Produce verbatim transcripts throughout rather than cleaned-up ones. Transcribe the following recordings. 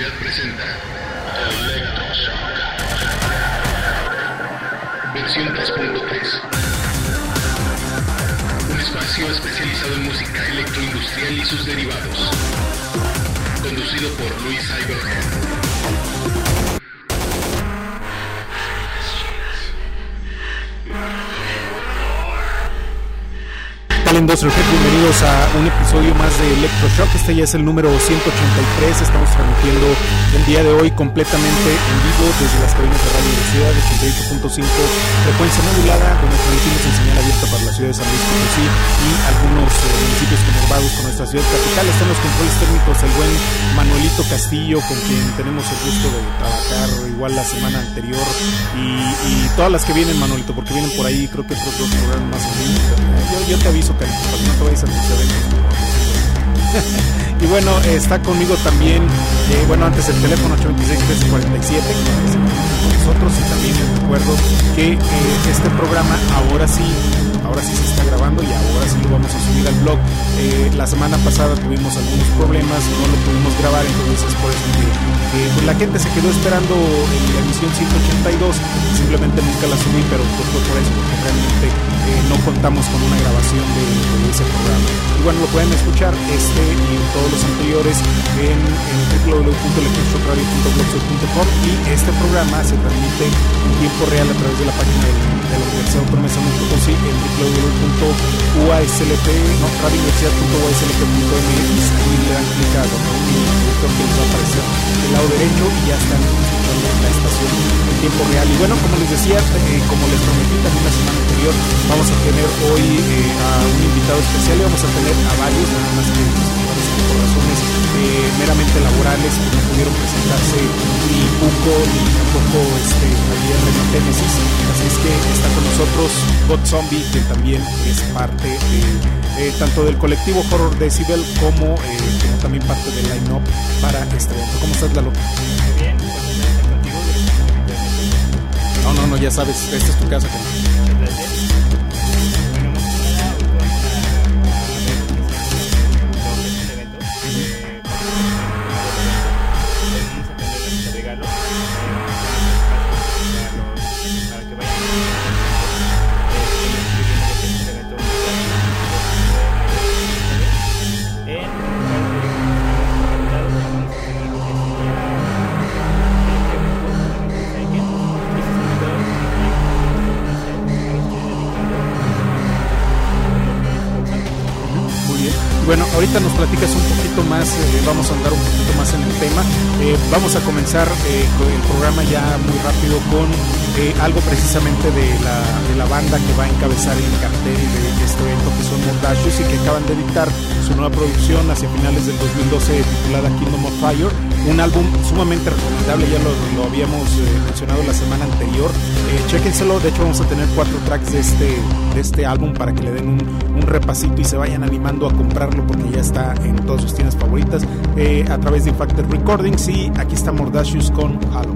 Universidad presenta Electroshock. Versión tres punto tres. Un espacio especializado en música electroindustrial y sus derivados. Conducido por Luis Iberhead. Industrial Head, bienvenidos a un episodio más de Electroshock. Este ya es el número ciento ochenta y tres. Estamos transmitiendo el día de hoy completamente en vivo desde las cabinas de Radio Universidad de ochenta y ocho punto cinco frecuencia modulada, donde transmitimos en señal abierta para la ciudad de San Luis Potosí y algunos eh, municipios conurbados con nuestra ciudad capital. Están los controles técnicos el buen Manuelito Castillo, con quien tenemos el gusto de trabajar igual la semana anterior y, y todas las que vienen, Manuelito, porque vienen por ahí creo que otros dos programas más o menos. Yo, yo te aviso, que para que no te vayas a tus eventos. Y bueno, está conmigo también, eh, bueno, antes el teléfono ocho dos seis, tres cuatro siete con nosotros, y también les recuerdo que eh, este programa ahora sí, ahora sí se está grabando y ahora sí lo vamos a subir al blog. Eh, la semana pasada tuvimos algunos problemas, no lo pudimos grabar, entonces es por eso que, que pues la gente se quedó esperando en la emisión ciento ochenta y dos, simplemente nunca la subí, pero pues fue por eso, porque realmente eh, no contamos con una grabación de, de ese programa. Y bueno, lo pueden escuchar este y todos los anteriores en, en w w w punto electroshock radio punto blogspot punto com, y este programa se transmite en tiempo real a través de la página de, de la Universidad Autónoma de San Luis Potosí en w w w punto u a s l p, no, radio universidad punto u a s l p punto m x. Ahí le dan clic a donde creo que les va a aparecer del lado derecho y ya están escuchando la estación en tiempo real. Y bueno, como les decía, eh, como les prometí también la semana anterior, vamos a tener hoy eh, a un invitado especial, y vamos a tener a varios, nada más que por razones eh, meramente laborales pues no pudieron presentarse ni Cuco ni tampoco este, ayer Rematénesis, así es que está con nosotros God Zombie, que también es parte de, eh, tanto del colectivo Horror Decibel como, eh, como también parte del line-up para este evento. ¿Cómo estás, Lalo? Muy bien, contigo. No, no, no, ya sabes, esta es tu casa. Gracias. Bueno, ahorita nos platicas un poquito más, eh, vamos a andar un poquito más en el tema. Eh, vamos a comenzar eh, con el programa ya muy rápido con eh, algo precisamente de la, de la banda que va a encabezar el cartel de, de este evento, que son Mordacious, y que acaban de editar su nueva producción hacia finales del dos mil doce titulada Kingdom of Fire, un álbum sumamente recomendable, ya lo, lo habíamos eh, mencionado la semana anterior. Eh, chéquenselo, de hecho vamos a tener cuatro tracks de este, de este álbum para que le den un, un repasito y se vayan animando a comprarlo, porque ya está en todas sus tiendas favoritas eh, a través de Infacted Recordings. Y aquí está Mordacious con Halo.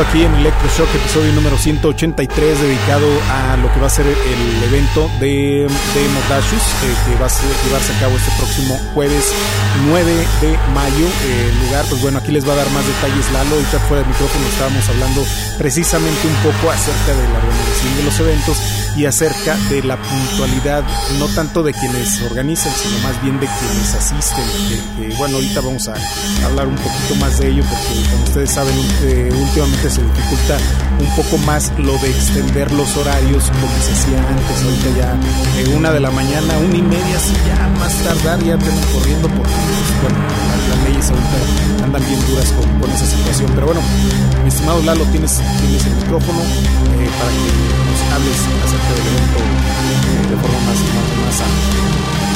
regreso aquí en Electroshock, episodio número ciento ochenta y tres, dedicado a lo que va a ser el evento de, de Modashus, eh, que va a ser, llevarse a cabo este próximo jueves nueve de mayo. Eh, el lugar, pues bueno, aquí les va a dar más detalles Lalo. Ahorita fuera del micrófono estábamos hablando precisamente un poco acerca de la organización de los eventos y acerca de la puntualidad, no tanto de quienes organizan, sino más bien de quienes asisten. Que, que, bueno, ahorita vamos a hablar un poquito más de ello, porque como ustedes saben, eh, últimamente se dificulta un poco más lo de extender los horarios como se hacía antes. Ahorita ya eh, una de la mañana, una y media, si ya más tardar ya andan corriendo porque, pues, bueno, las, las leyes ahorita andan bien duras con, con esa situación. Pero bueno, mi estimado Lalo, tienes, tienes el micrófono eh, para que nos hables acerca del evento eh, de forma más, más, más amplia.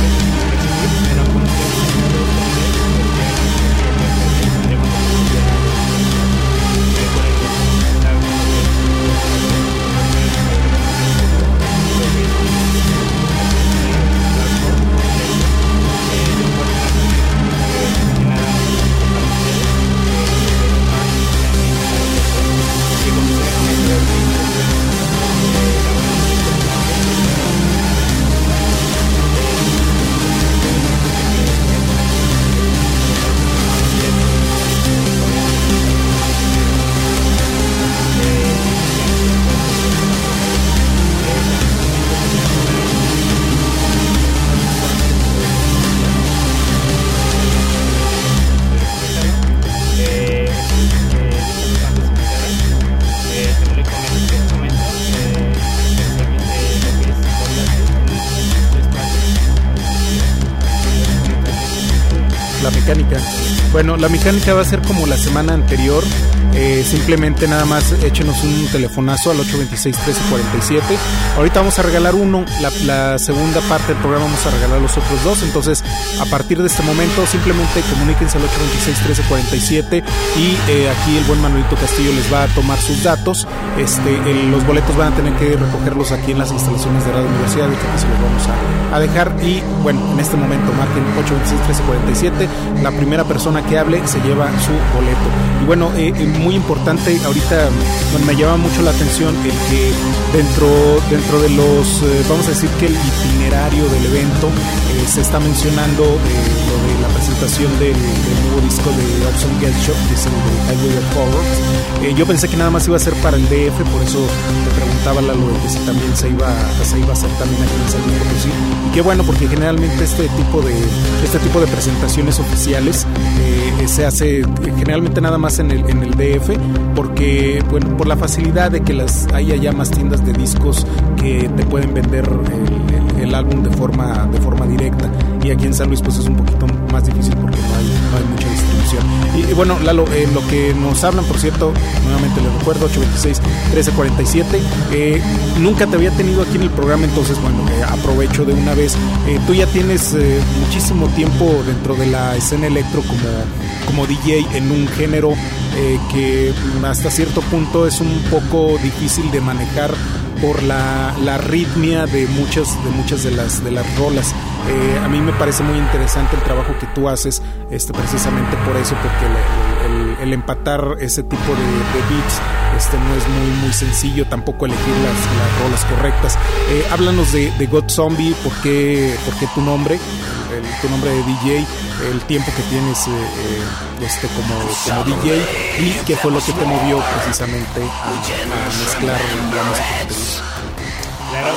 Mecánica. Bueno, la mecánica va a ser como la semana anterior. Eh, simplemente nada más échenos un telefonazo al ocho dos seis, uno tres cuatro siete. Ahorita vamos a regalar uno, la, la segunda parte del programa vamos a regalar los otros dos. Entonces, a partir de este momento, simplemente comuníquense al ocho dos seis, uno tres cuatro siete y eh, aquí el buen Manuelito Castillo les va a tomar sus datos. Este, el, los boletos van a tener que recogerlos aquí en las instalaciones de Radio Universidad, que aquí se los vamos a, a dejar. Y bueno, en este momento marquen ocho dos seis, uno tres cuatro siete. La primera persona que hable se lleva su boleto. Y bueno, eh, muy importante, ahorita bueno, me llama mucho la atención el que dentro, dentro de los, eh, vamos a decir que el itinerario del evento eh, se está mencionando eh, lo de la presentación del, del nuevo disco de Awesome Get Shop, que es el de Highway of Horrors. Eh, yo pensé que nada más iba a ser para el D F, por eso te preguntaba Lalo de que si también se iba, se iba a hacer también aquí en San Luis Potosí. Y qué bueno, porque generalmente este tipo de, este tipo de presentaciones oficiales eh, se hace generalmente nada más en el, en el D F, porque bueno, por la facilidad de que las haya ya más tiendas de discos que te pueden vender el, el, el álbum de forma de forma directa, y aquí en San Luis pues es un poquito más difícil porque no hay, no hay mucha distribución. Y, y bueno, Lalo, eh, lo que nos hablan, por cierto, nuevamente les recuerdo, ocho dos seis, uno tres cuatro siete. Eh, nunca te había tenido aquí en el programa, entonces bueno, eh, aprovecho de una vez. Eh, tú ya tienes eh, muchísimo tiempo dentro de la escena electro como, como D J en un género eh, que hasta cierto punto es un poco difícil de manejar por la, la arritmia de muchas de muchas de las de las rolas. Eh, a mí me parece muy interesante el trabajo que tú haces, este, precisamente por eso, porque el, el, el empatar ese tipo de, de beats este, no es muy muy sencillo, tampoco elegir las, las rolas correctas. Eh, háblanos de, de God Zombie, ¿por qué, por qué tu nombre, el, tu nombre de D J, el tiempo que tienes eh, eh, este, como, como D J, y qué fue lo que te movió precisamente a, a mezclar la música que te gusta? Claro,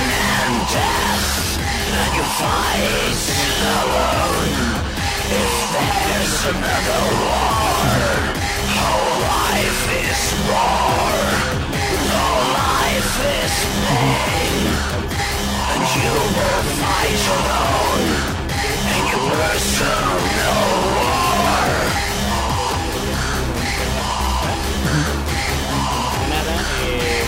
Fight alone if Nada, eh,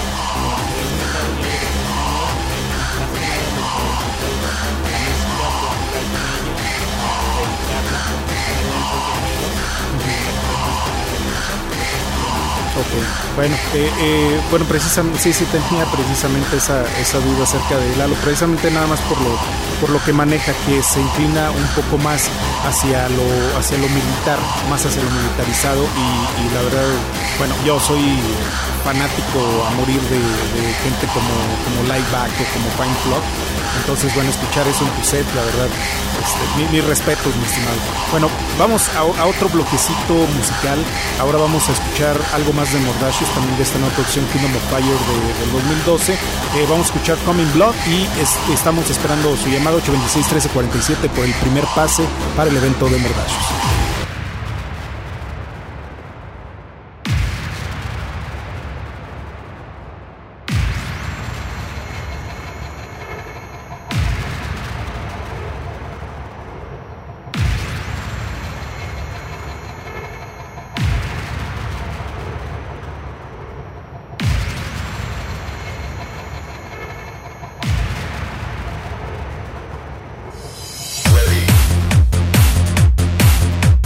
Ok, bueno, eh, eh, bueno, precisamente, sí, sí tenía precisamente esa, esa duda acerca de Lalo, precisamente nada más por lo, por lo que maneja, que se inclina un poco más hacia lo, hacia lo militar, más hacia lo militarizado y, y la verdad, bueno, yo soy fanático a morir de, de gente como, como Lieback o como Pine Flock, entonces bueno, escuchar eso en tu set, la verdad, este, mis mi respetos, mi estimado. Bueno, vamos a, a otro bloquecito musical, ahora vamos a escuchar algo más de Mordacious, también de esta nueva producción Kingdom of Fire de, del dos mil doce. Eh, vamos a escuchar Coming Blood y es, estamos esperando su llamado ocho dos seis, uno tres cuatro siete por el primer pase para el evento de Mordacious. Ready.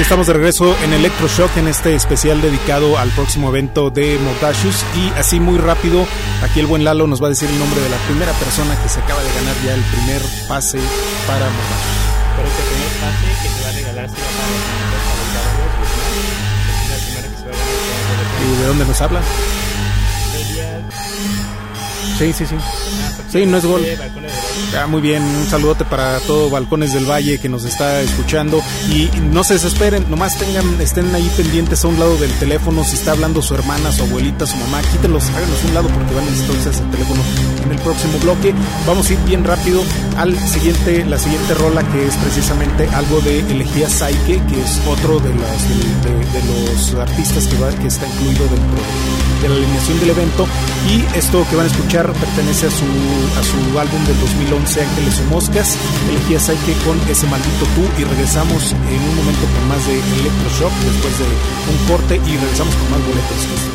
estamos de regreso en Electroshock, en este especial dedicado al próximo evento de Mordacious. Y así muy rápido, aquí el buen Lalo nos va a decir el nombre de la primera persona que se acaba de ganar ya el primer pase para Mordacious. Pero este primer pase que se va a regalar será para los es la primera que se va a ganar. ¿Y de dónde nos habla? Sí, sí, sí. Sí, no es gol. Ah, muy bien, un saludote para todo Balcones del Valle que nos está escuchando. Y no se desesperen, nomás tengan, estén ahí pendientes a un lado del teléfono. Si está hablando su hermana, su abuelita, su mamá, quítenlos, háganlos a un lado porque van a necesitar ese teléfono en el próximo bloque. Vamos a ir bien rápido al siguiente, la siguiente rola, que es precisamente algo de Elegía Psyche, que es otro de, las, de, de, de los artistas que, va, que está incluido dentro de la alineación del evento. Y esto que van a escuchar pertenece a su, a su álbum del dos mil once, Ángeles o Moscas. Elegía Psyche con Ese Maldito Tú, y regresamos en un momento con más de Electroshock después de un corte, y regresamos con más boletos.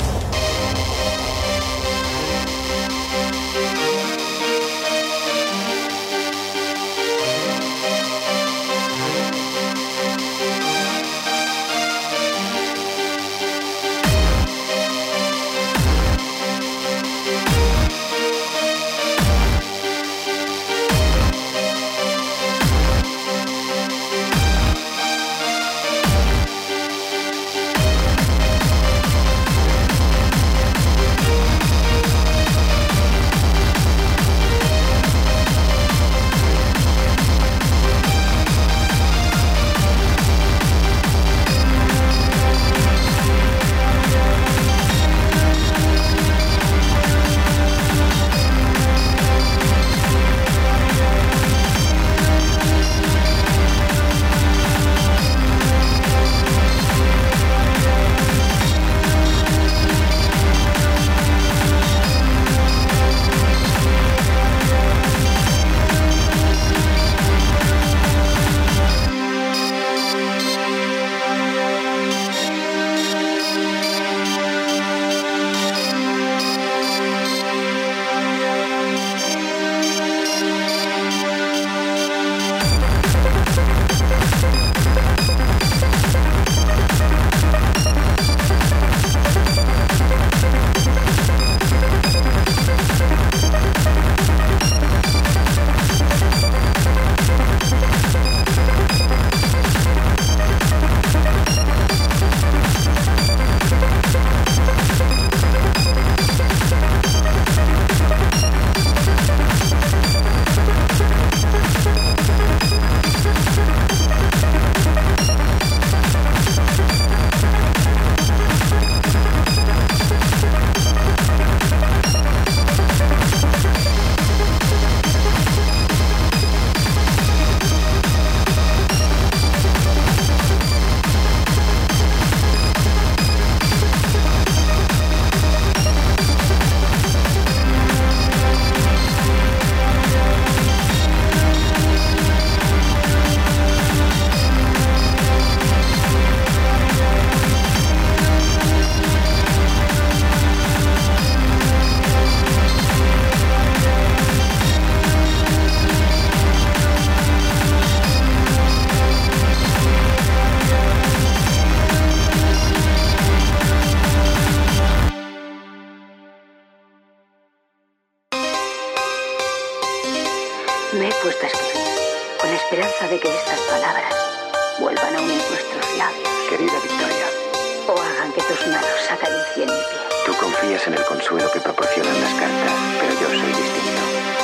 Me he puesto a escribir, con la esperanza de que estas palabras vuelvan a unir nuestros labios. Querida Victoria, o hagan que tus manos acaricien mi piel. Tú confías en el consuelo que proporcionan las cartas, pero yo soy distinto.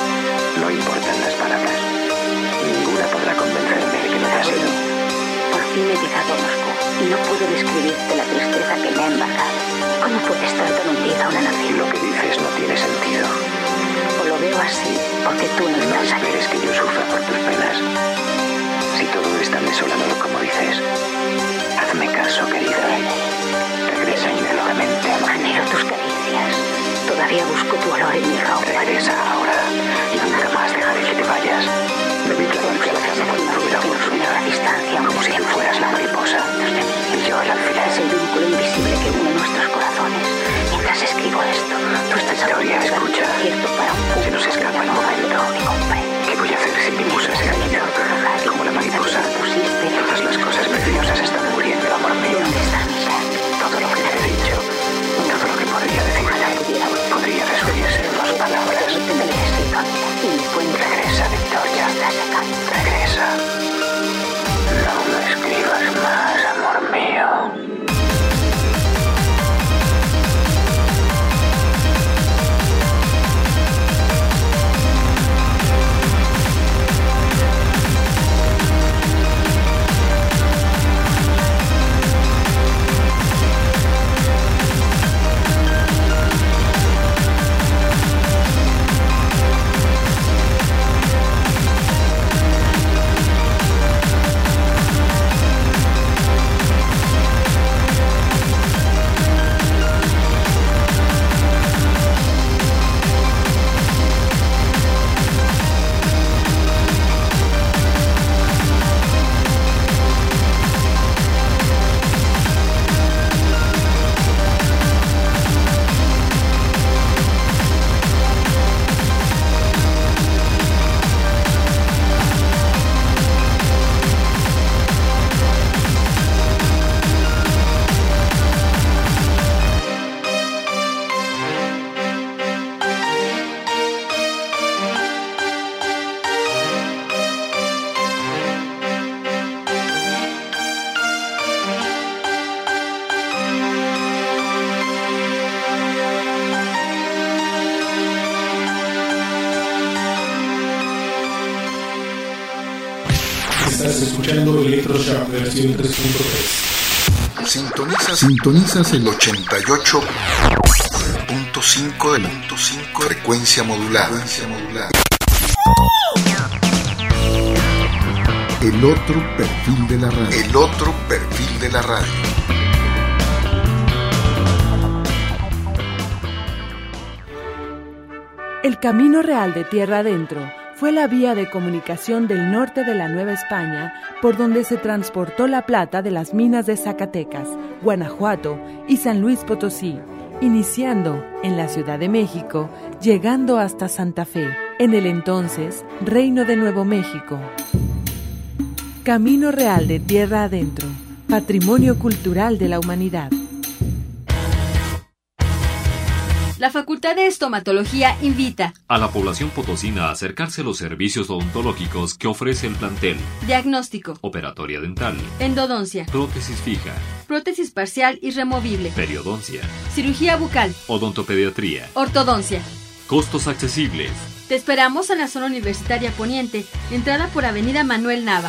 No importan las palabras. Ninguna podrá convencerme de que no te has ido. Por fin he llegado a Moscú y no puedo describirte la tristeza que me ha embargado. ¿Cómo puede estar tan hundida una nación? Lo que dices no tiene sentido. O lo veo así, porque tú no estás No esperes que yo sufra por tus penas. Si todo es tan desolador como dices, hazme caso, querida. Regresa inmediatamente a Madrid. Anhelo tus caricias. Todavía busco tu olor en mi ropa. Regresa ahora y nunca más dejaré que te vayas. Debí clavarte a la cama cuando hubiera por su vida, como si tú fueras la mariposa y yo el alfiler. Es el vínculo invisible que une nuestros corazones. Mientras escribo esto, tú estás a Victoria, escucha. para un Se nos escapa el momento. ¿Qué voy a hacer si mi musa se ha quitado? Como la mariposa, todas las cosas preciosas están Estás escuchando Electroshock versión tres punto tres. Sintonizas, sintonizas el ochenta y ocho punto cinco de la frecuencia modulada. Frecuencia modulada. El otro perfil de la radio. El otro perfil de la radio. El Camino Real de Tierra Adentro fue la vía de comunicación del norte de la Nueva España por donde se transportó la plata de las minas de Zacatecas, Guanajuato y San Luis Potosí, iniciando en la Ciudad de México, llegando hasta Santa Fe, en el entonces Reino de Nuevo México. Camino Real de Tierra Adentro, Patrimonio Cultural de la Humanidad. La Facultad de Estomatología invita a la población potosina a acercarse a los servicios odontológicos que ofrece el plantel. Diagnóstico, operatoria dental, endodoncia, prótesis fija, prótesis parcial y removible, periodoncia, cirugía bucal, odontopediatría, ortodoncia. Costos accesibles. Te esperamos en la zona universitaria poniente, entrada por Avenida Manuel Nava.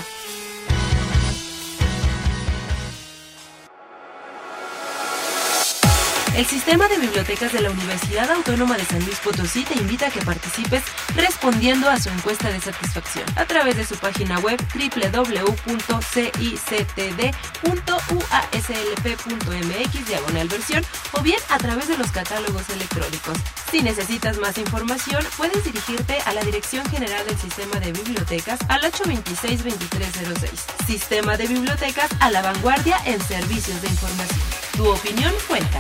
El Sistema de Bibliotecas de la Universidad Autónoma de San Luis Potosí te invita a que participes respondiendo a su encuesta de satisfacción a través de su página web doble u doble u doble u punto cictd punto u a s l p punto m x diagonal versión o bien a través de los catálogos electrónicos. Si necesitas más información, puedes dirigirte a la Dirección General del Sistema de Bibliotecas al ocho dos seis, dos tres cero seis. Sistema de Bibliotecas a la vanguardia en servicios de información. Tu opinión cuenta.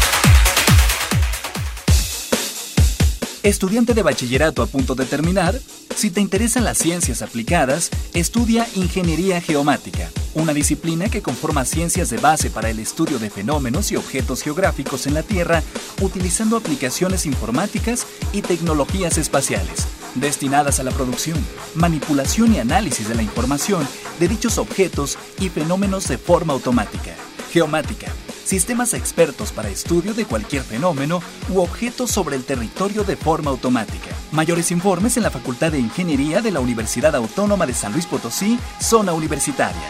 Estudiante de bachillerato a punto de terminar, si te interesan las ciencias aplicadas, estudia Ingeniería Geomática, una disciplina que conforma ciencias de base para el estudio de fenómenos y objetos geográficos en la Tierra, utilizando aplicaciones informáticas y tecnologías espaciales, destinadas a la producción, manipulación y análisis de la información de dichos objetos y fenómenos de forma automática. Geomática. Sistemas expertos para estudio de cualquier fenómeno u objeto sobre el territorio de forma automática. Mayores informes en la Facultad de Ingeniería de la Universidad Autónoma de San Luis Potosí, Zona Universitaria.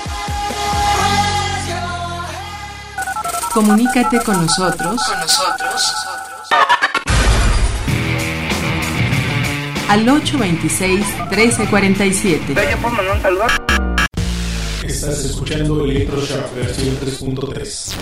Comunícate con nosotros. Con nosotros. Al ocho dos seis, uno tres cuatro siete. Estás escuchando Electroshock versión tres punto tres.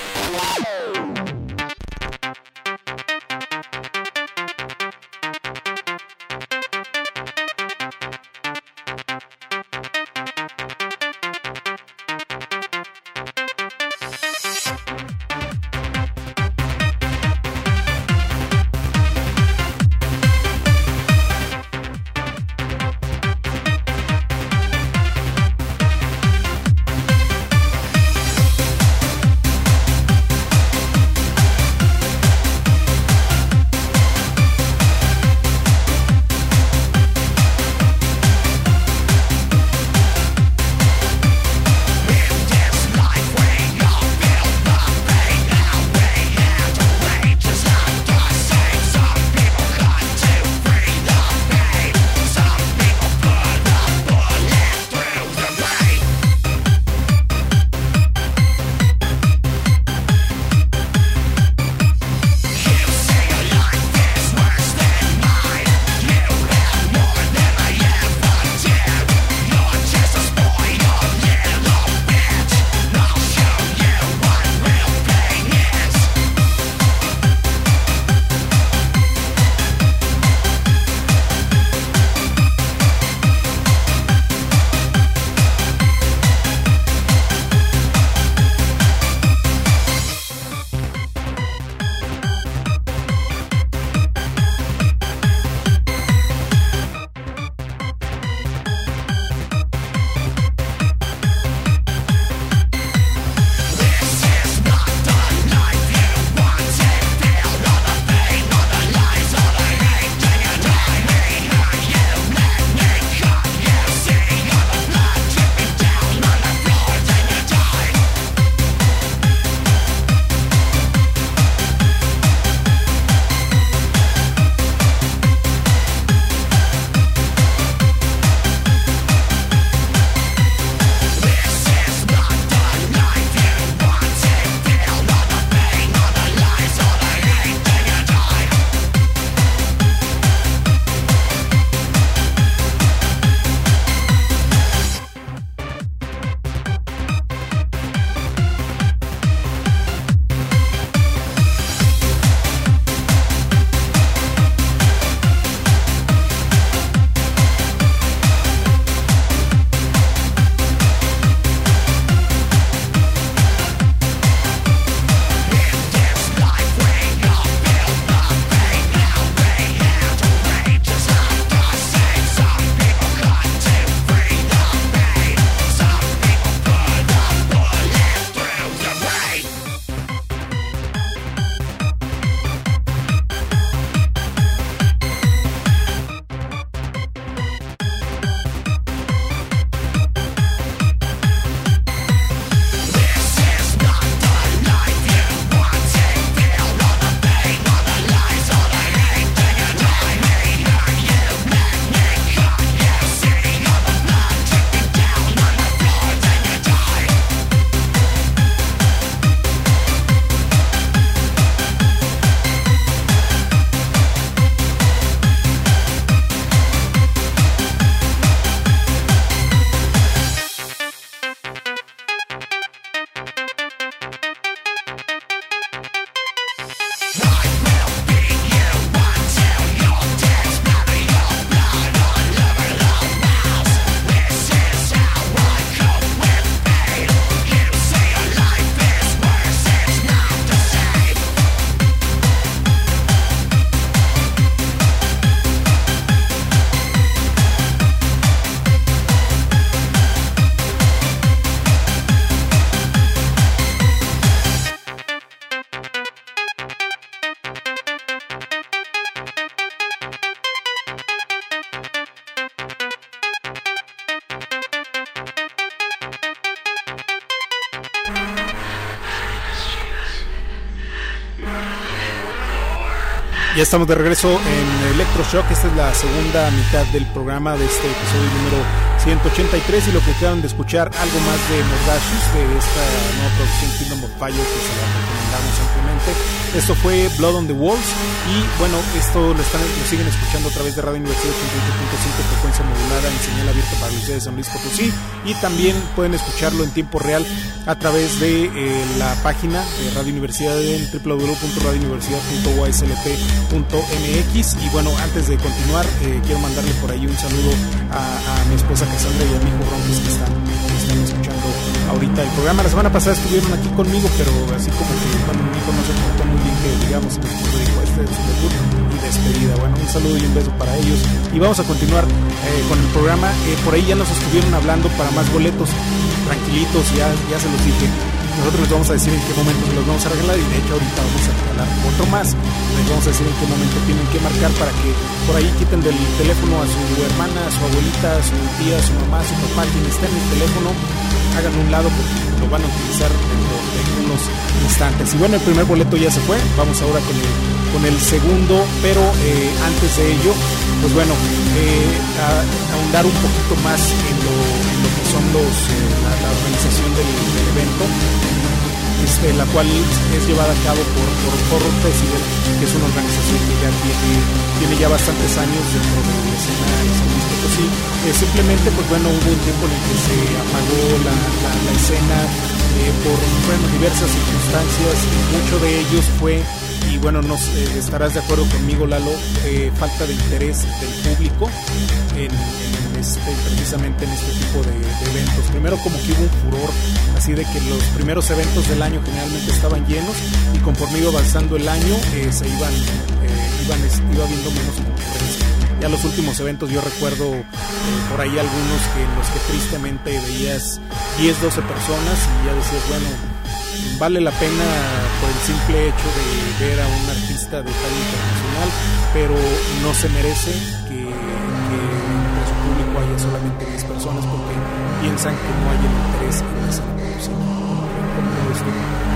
Ya estamos de regreso en Electroshock. Esta es la segunda mitad del programa de este episodio número ciento ochenta y tres, y lo que acaban de escuchar, algo más de Mordashus, de esta nueva producción Kingdom of Fire, que se la recomendamos ampliamente. Esto fue Blood on the Walls, y bueno, esto lo, están, lo siguen escuchando a través de Radio Universidad ochenta y ocho punto cinco, frecuencia modulada en señal abierta para los de San Luis Potosí, y también pueden escucharlo en tiempo real a través de eh, la página de Radio Universidad en w w w punto radio universidad punto u a s l p punto m x. Y bueno, antes de continuar, eh, quiero mandarle por ahí un saludo a, a mi esposa Cassandra y a mi hijo Bronques, que están, que están escuchando ahorita el programa. La semana pasada estuvieron aquí conmigo, pero así como que cuando mi hijo no se portó muy bien, que digamos, mi esposo dijo, este es su debut y despedida. Bueno, un saludo y un beso para ellos, y vamos a continuar eh, con el programa. Eh, por ahí ya nos estuvieron hablando para más boletos. Tranquilitos, ya, ya se los dije. Nosotros les vamos a decir en qué momento se los vamos a regalar, y de hecho ahorita vamos a regalar otro más. Les vamos a decir en qué momento tienen que marcar para que por ahí quiten del teléfono a su hermana, a su abuelita, a su tía, a su mamá, a su papá, quien esté en el teléfono, hagan un lado porque lo van a utilizar dentro de unos instantes. Y bueno, el primer boleto ya se fue, vamos ahora con el, con el segundo, pero eh, antes de ello, pues bueno, eh, a, ahondar un poquito más en lo, en lo que son los eh, la, la organización del, del evento, este, la cual es llevada a cabo por, por Horror Festival, que es una organización que ya tiene, tiene ya bastantes años dentro de la escena de San Luis Potosí. Eh, simplemente, pues bueno, hubo un tiempo en el que se apagó la, la, la escena eh, por bueno, diversas circunstancias, y mucho de ellos fue, y bueno, nos eh, estarás de acuerdo conmigo, Lalo, eh, falta de interés del público en, en este, precisamente en este tipo de, de eventos. Primero, como que hubo un furor, así de que los primeros eventos del año generalmente estaban llenos, y conforme iba avanzando el año, eh, se iban, eh, iban, iba habiendo menos concurrencia. Ya los últimos eventos, yo recuerdo eh, por ahí algunos que en los que tristemente veías diez, doce personas, y ya decías, bueno, vale la pena por el simple hecho de ver a un artista de talla internacional, pero no se merece que, que entre su público haya solamente diez personas, porque piensan que no hay el interés en esa música. ¿Cómo lo ves tú?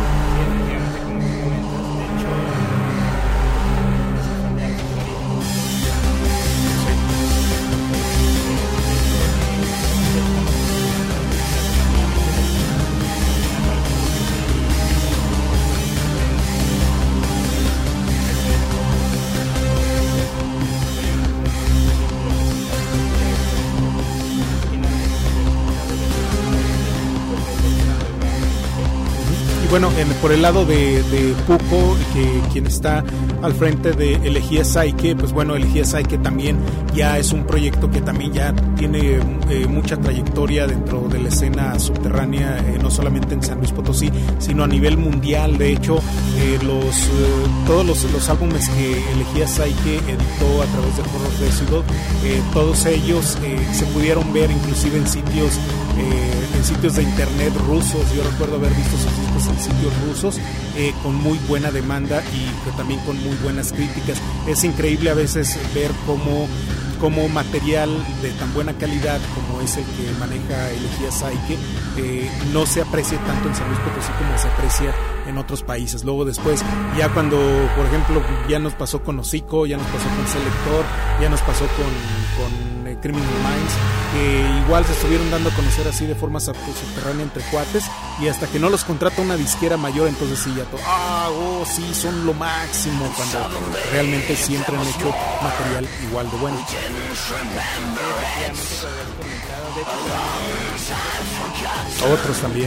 Bueno, en, por el lado de, de Puco, que quien está al frente de Elegía Psyche, pues bueno, Elegía Psyche también ya es un proyecto que también ya tiene eh, mucha trayectoria dentro de la escena subterránea, eh, no solamente en San Luis Potosí, sino a nivel mundial. De hecho, eh, los eh, todos los, los álbumes que Elegía Psyche editó a través de Horror Festival, eh, todos ellos eh, se pudieron ver inclusive en sitios eh, en sitios de internet rusos. Yo recuerdo haber visto sus discos en sitios rusos eh, con muy buena demanda y que también con muy buenas críticas. Es increíble a veces ver cómo, cómo material de tan buena calidad como es el que maneja Elegía Psyche eh, no se aprecia tanto en San Luis Potosí como se aprecia en otros países. Luego después, ya cuando, por ejemplo, ya nos pasó con Hocico, ya nos pasó con Selector, ya nos pasó con, con eh, Criminal Minds, que igual se estuvieron dando a conocer así de forma subterránea entre cuates, y hasta que no los contrata una disquera mayor, entonces sí, ya todo, ah, oh, sí, son lo máximo, cuando realmente siempre han hecho material igual de bueno. Otros también,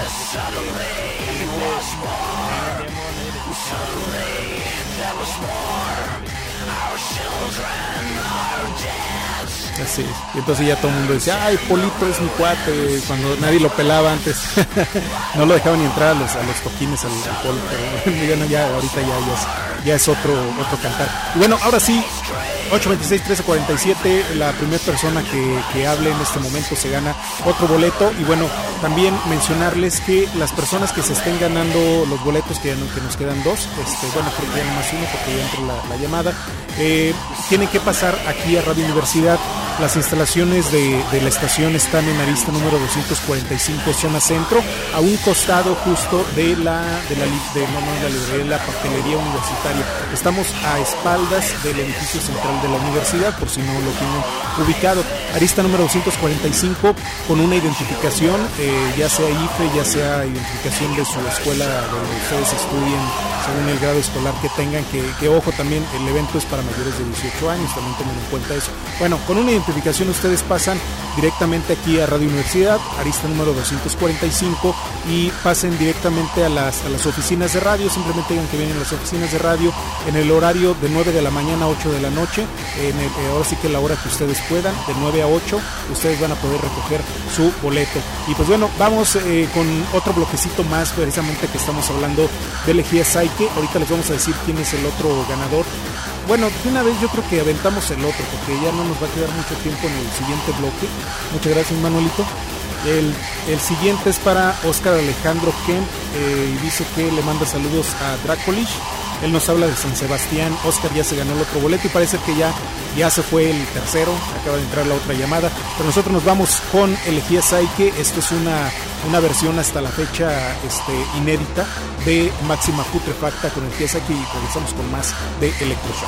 así es. Y entonces ya todo el mundo decía, ay, Polito es mi cuate, cuando nadie lo pelaba antes. No lo dejaban ni entrar a los, a los toquines al, al Polo, pero bueno, ya ahorita ya, ya, es, ya es otro, otro cantar. Y bueno, ahora sí, ocho veintiséis, trece cuarenta y siete, la primera persona que, que hable en este momento se gana otro boleto. Y bueno, también mencionarles que las personas que se estén ganando los boletos, que, ya no, que nos quedan dos, este, bueno, creo que ya no más uno porque ya entró la, la llamada, eh, tienen que pasar aquí a Radio Universidad Las instalaciones de, de la estación están en Arista número doscientos cuarenta y cinco, zona centro, a un costado justo de la de la, de, no, no, de la librería, de la papelería universitaria. Estamos a espaldas del edificio central de la universidad, por si no lo tienen ubicado. Arista número doscientos cuarenta y cinco, con una identificación, eh, ya sea I F E, ya sea identificación de su escuela donde ustedes estudien, según el grado escolar que tengan, que, que ojo, también el evento es para mayores de dieciocho años, también tengan en cuenta eso. Bueno, con una identificación ustedes pasan directamente aquí a Radio Universidad, Arista número doscientos cuarenta y cinco, y pasen directamente a las, a las oficinas de radio. Simplemente digan que vienen las oficinas de radio en el horario de nueve de la mañana a ocho de la noche, en el, eh, ahora sí que la hora que ustedes puedan, de nueve a ocho, ustedes van a poder recoger su boleto. Y pues bueno, vamos eh, con otro bloquecito más, precisamente que estamos hablando de Lejía Saike. Ahorita les vamos a decir quién es el otro ganador. Bueno, de una vez yo creo que aventamos el otro, porque ya no nos va a quedar mucho tiempo en el siguiente bloque. Muchas gracias, Manuelito. El, el siguiente es para Oscar Alejandro Kemp, eh, y dice que le manda saludos a Dracolish. Él nos habla de San Sebastián. Oscar ya se ganó el otro boleto y parece que ya, ya se fue el tercero. Acaba de entrar la otra llamada. Pero nosotros nos vamos con Elegía Saike. Esto es una, una versión hasta la fecha este, inédita de Máxima Putrefacta con Elegía Saike, y regresamos con más de Electroshock.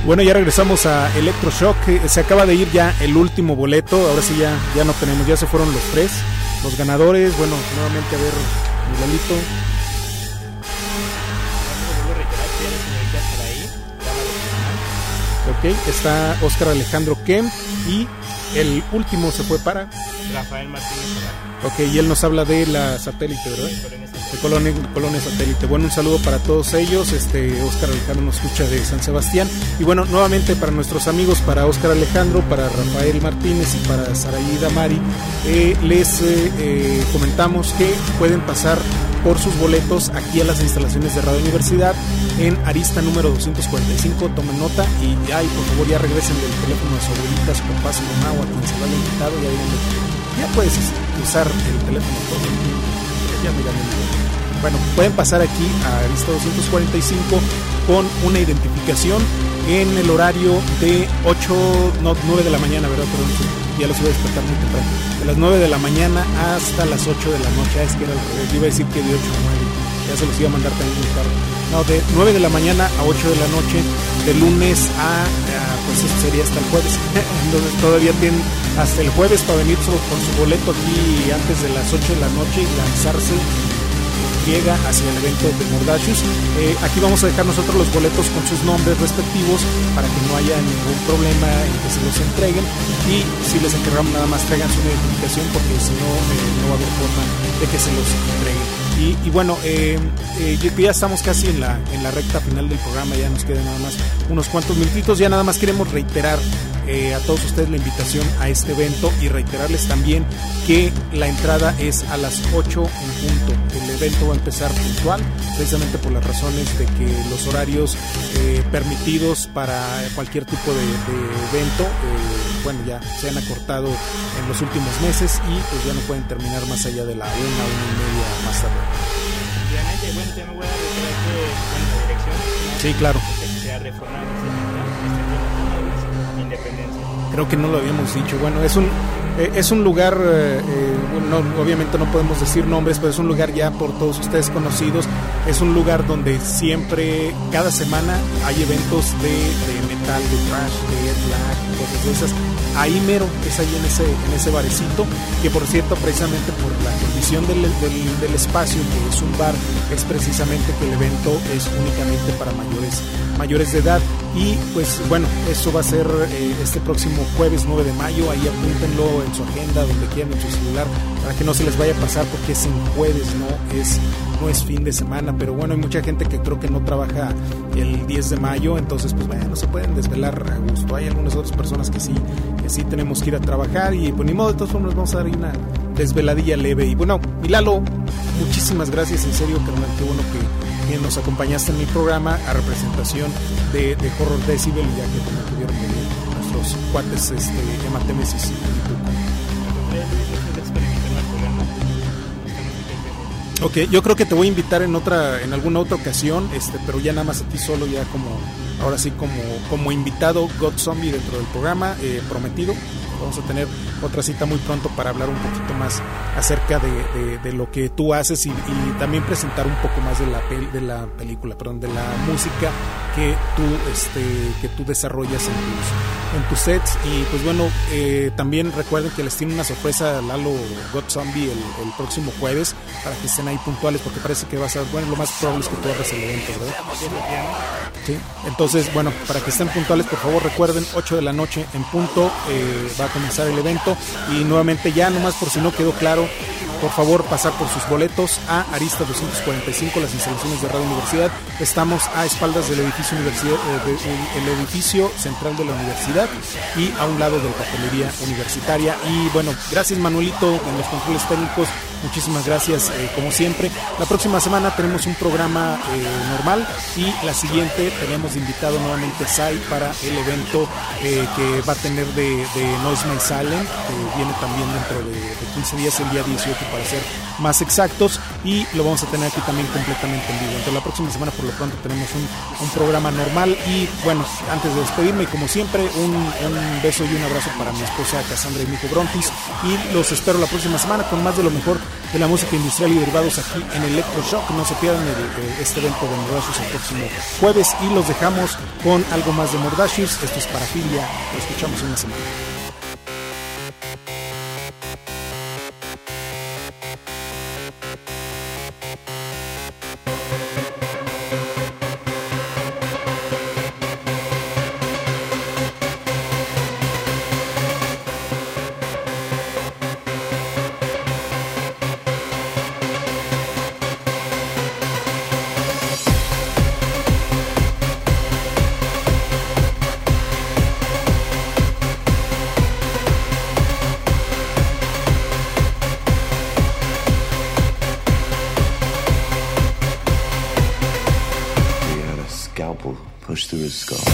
Bueno, ya regresamos a Electroshock. Se acaba de ir ya el último boleto. Ahora sí ya, ya no tenemos, ya se fueron los tres. Los ganadores, bueno, nuevamente a ver, Milalito. Ok, está Óscar Alejandro Kemp y el último se fue para Rafael Martínez. Ok, y él nos habla de la satélite, ¿verdad? De Colonia, Colonia Satélite. Bueno, un saludo para todos ellos. Este Óscar Alejandro nos escucha de San Sebastián. Y bueno, nuevamente para nuestros amigos, para Óscar Alejandro, para Rafael Martínez y para Saraí Damari, eh, les eh, eh, comentamos que pueden pasar por sus boletos aquí a las instalaciones de Radio Universidad en Arista número doscientos cuarenta y cinco. Tomen nota y ay, por favor ya regresen del teléfono de su abuelita, su papá, su mamá o a quien se lo haya invitado. Ya, ya puedes usar el teléfono todo. Ya miran el video. Bueno, pueden pasar aquí a Arista doscientos cuarenta y cinco con una identificación en el horario de ocho, no, nueve de la mañana, ¿verdad? Perdón, ya los iba a despertar muy temprano. De las nueve de la mañana hasta las ocho de la noche. Ah, es que era al revés, iba a decir que de ocho a nueve. Ya se los iba a mandar también muy tarde. No, de nueve de la mañana a ocho de la noche, de lunes a, a pues eso sería hasta el jueves. Entonces todavía tienen hasta el jueves para venir solo con su boleto aquí antes de las ocho de la noche y lanzarse llega hacia el evento de Mordachus. Eh, aquí vamos a dejar nosotros los boletos con sus nombres respectivos para que no haya ningún problema en que se los entreguen, y si les encargamos nada más traigan su identificación porque si no eh, no va a haber forma de que se los entreguen. Y, y bueno, eh, eh, ya estamos casi en la, en la recta final del programa, ya nos quedan nada más unos cuantos minutitos. Ya nada más queremos reiterar eh, a todos ustedes la invitación a este evento y reiterarles también que la entrada es a las ocho en punto. El evento va a empezar puntual, precisamente por las razones de que los horarios eh, permitidos para cualquier tipo de, de evento, eh, bueno, ya se han acortado en los últimos meses y pues ya no pueden terminar más allá de la una, una y media más tarde. Bueno, ya me voy a reiterar que bueno, la dirección. Sí, claro. Se ha reformado Independencia. Creo que no lo habíamos dicho. Bueno, es un eh, es un lugar, eh, no, obviamente no podemos decir nombres, pero es un lugar ya por todos ustedes conocidos. Es un lugar donde siempre, cada semana, hay eventos de, de metal, de thrash, de black, cosas de esas. Ahí mero, es ahí en ese, en ese barecito, que por cierto, precisamente por la condición del, del, del espacio, que es un bar, es precisamente que el evento es únicamente para mayores, mayores de edad. Y pues bueno, eso va a ser eh, este próximo jueves nueve de mayo. Ahí apúntenlo en su agenda, donde quieran, en su celular, para que no se les vaya a pasar, porque es en jueves, no es, no es fin de semana. Pero bueno, hay mucha gente que creo que no trabaja el diez de mayo, entonces pues bueno, no se pueden desvelar a gusto. Hay algunas otras personas que sí, que sí tenemos que ir a trabajar, y pues ni modo, de todas formas vamos a dar una desveladilla leve. Y bueno, Milalo, muchísimas gracias, en serio, carnal, qué bueno que, que nos acompañaste en mi programa a representación de, de Horror Decibel, ya que también tuvieron que venir nuestros cuates, este, Emma Temesis y Tuco. Ok, yo creo que te voy a invitar en otra, en alguna otra ocasión, este, pero ya nada más a ti solo, ya como, ahora sí como, como invitado God Zombie dentro del programa, eh, prometido. Vamos a tener otra cita muy pronto para hablar un poquito más acerca de, de, de lo que tú haces, y, y también presentar un poco más de la pel, de la película, perdón, de la música que tú, este, que tú desarrollas en tus, en tus sets. Y pues bueno, eh, también recuerden que les tiene una sorpresa Lalo God Zombie el, el próximo jueves, para que estén ahí puntuales, porque parece que va a ser, bueno, lo más probable es que tú hagas el evento, ¿verdad? Sí. Entonces, bueno, para que estén puntuales, por favor recuerden, ocho de la noche en punto, eh, va a comenzar el evento. Y nuevamente, ya nomás por si no quedó claro, por favor pasar por sus boletos a Arista doscientos cuarenta y cinco, las instalaciones de Radio Universidad. Estamos a espaldas del edificio universidad, eh, de, de, el edificio central de la universidad, y a un lado de la papelería universitaria. Y bueno, gracias Manuelito en los controles técnicos, muchísimas gracias, eh, como siempre. La próxima semana tenemos un programa eh, normal, y la siguiente tenemos invitado nuevamente Sai para el evento eh, que va a tener de, de Noise My Silent, que viene también dentro de, de quince días, el día dieciocho para ser más exactos, y lo vamos a tener aquí también completamente en vivo. Entonces la próxima semana por lo pronto tenemos un, un programa normal. Y bueno, antes de despedirme, como siempre, un, un beso y un abrazo para mi esposa Cassandra y mi hijo Brontis, y los espero la próxima semana con más de lo mejor de la música industrial y derivados aquí en Electroshock. No se pierdan el, el, este evento de Mordashus el próximo jueves y los dejamos con algo más de Mordashus. Esto es Parafilia, lo escuchamos en una semana. Push through his skull.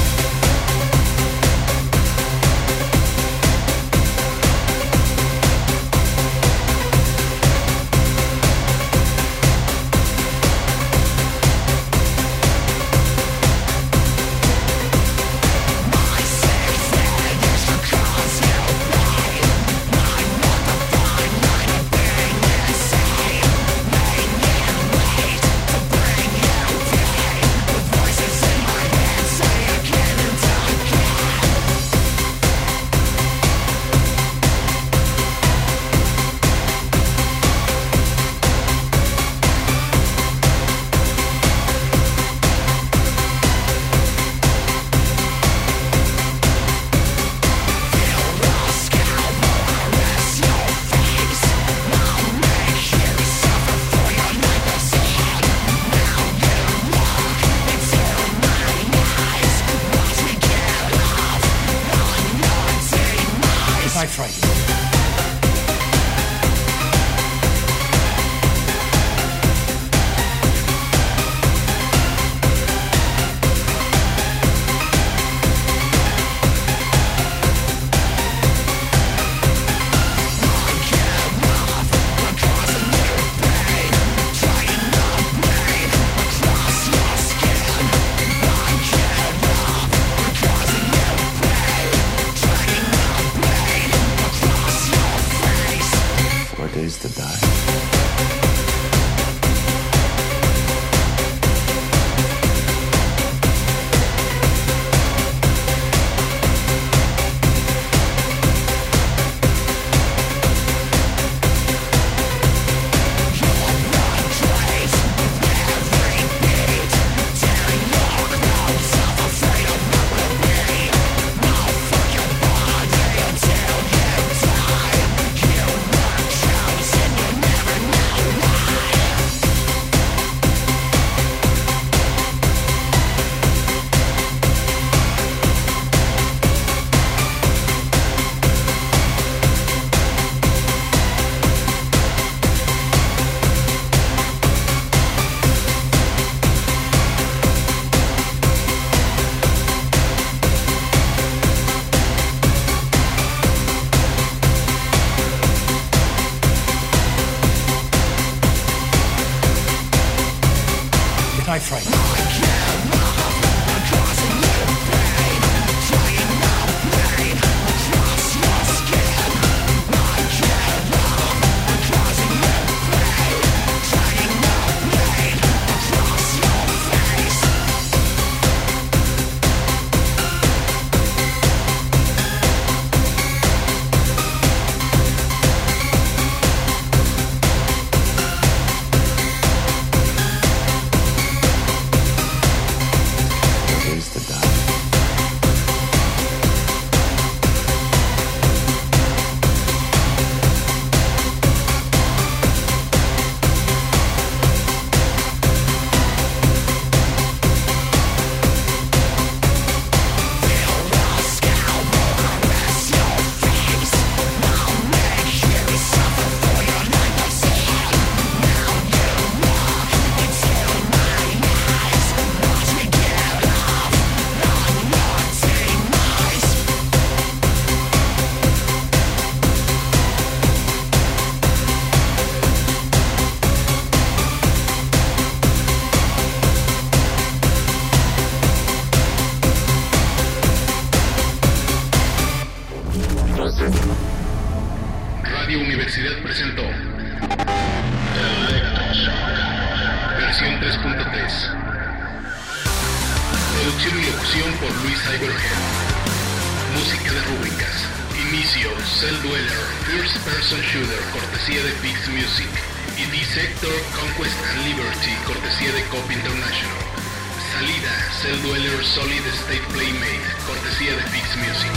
Producción y locución por Luis Iberhead. Música de rúbricas. Inicio, Cell Dweller, First Person Shooter, cortesía de Pix Music. Y Dissector, Conquest and Liberty, cortesía de Cop International. Salida, Cell Dweller, Solid State Playmate, cortesía de Pix Music.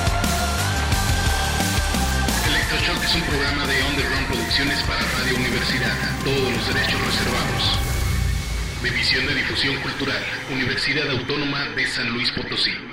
Electroshock es un programa de Underground Producciones para Radio Universidad. Todos los derechos reservados. División de Difusión Cultural, Universidad Autónoma de San Luis Potosí.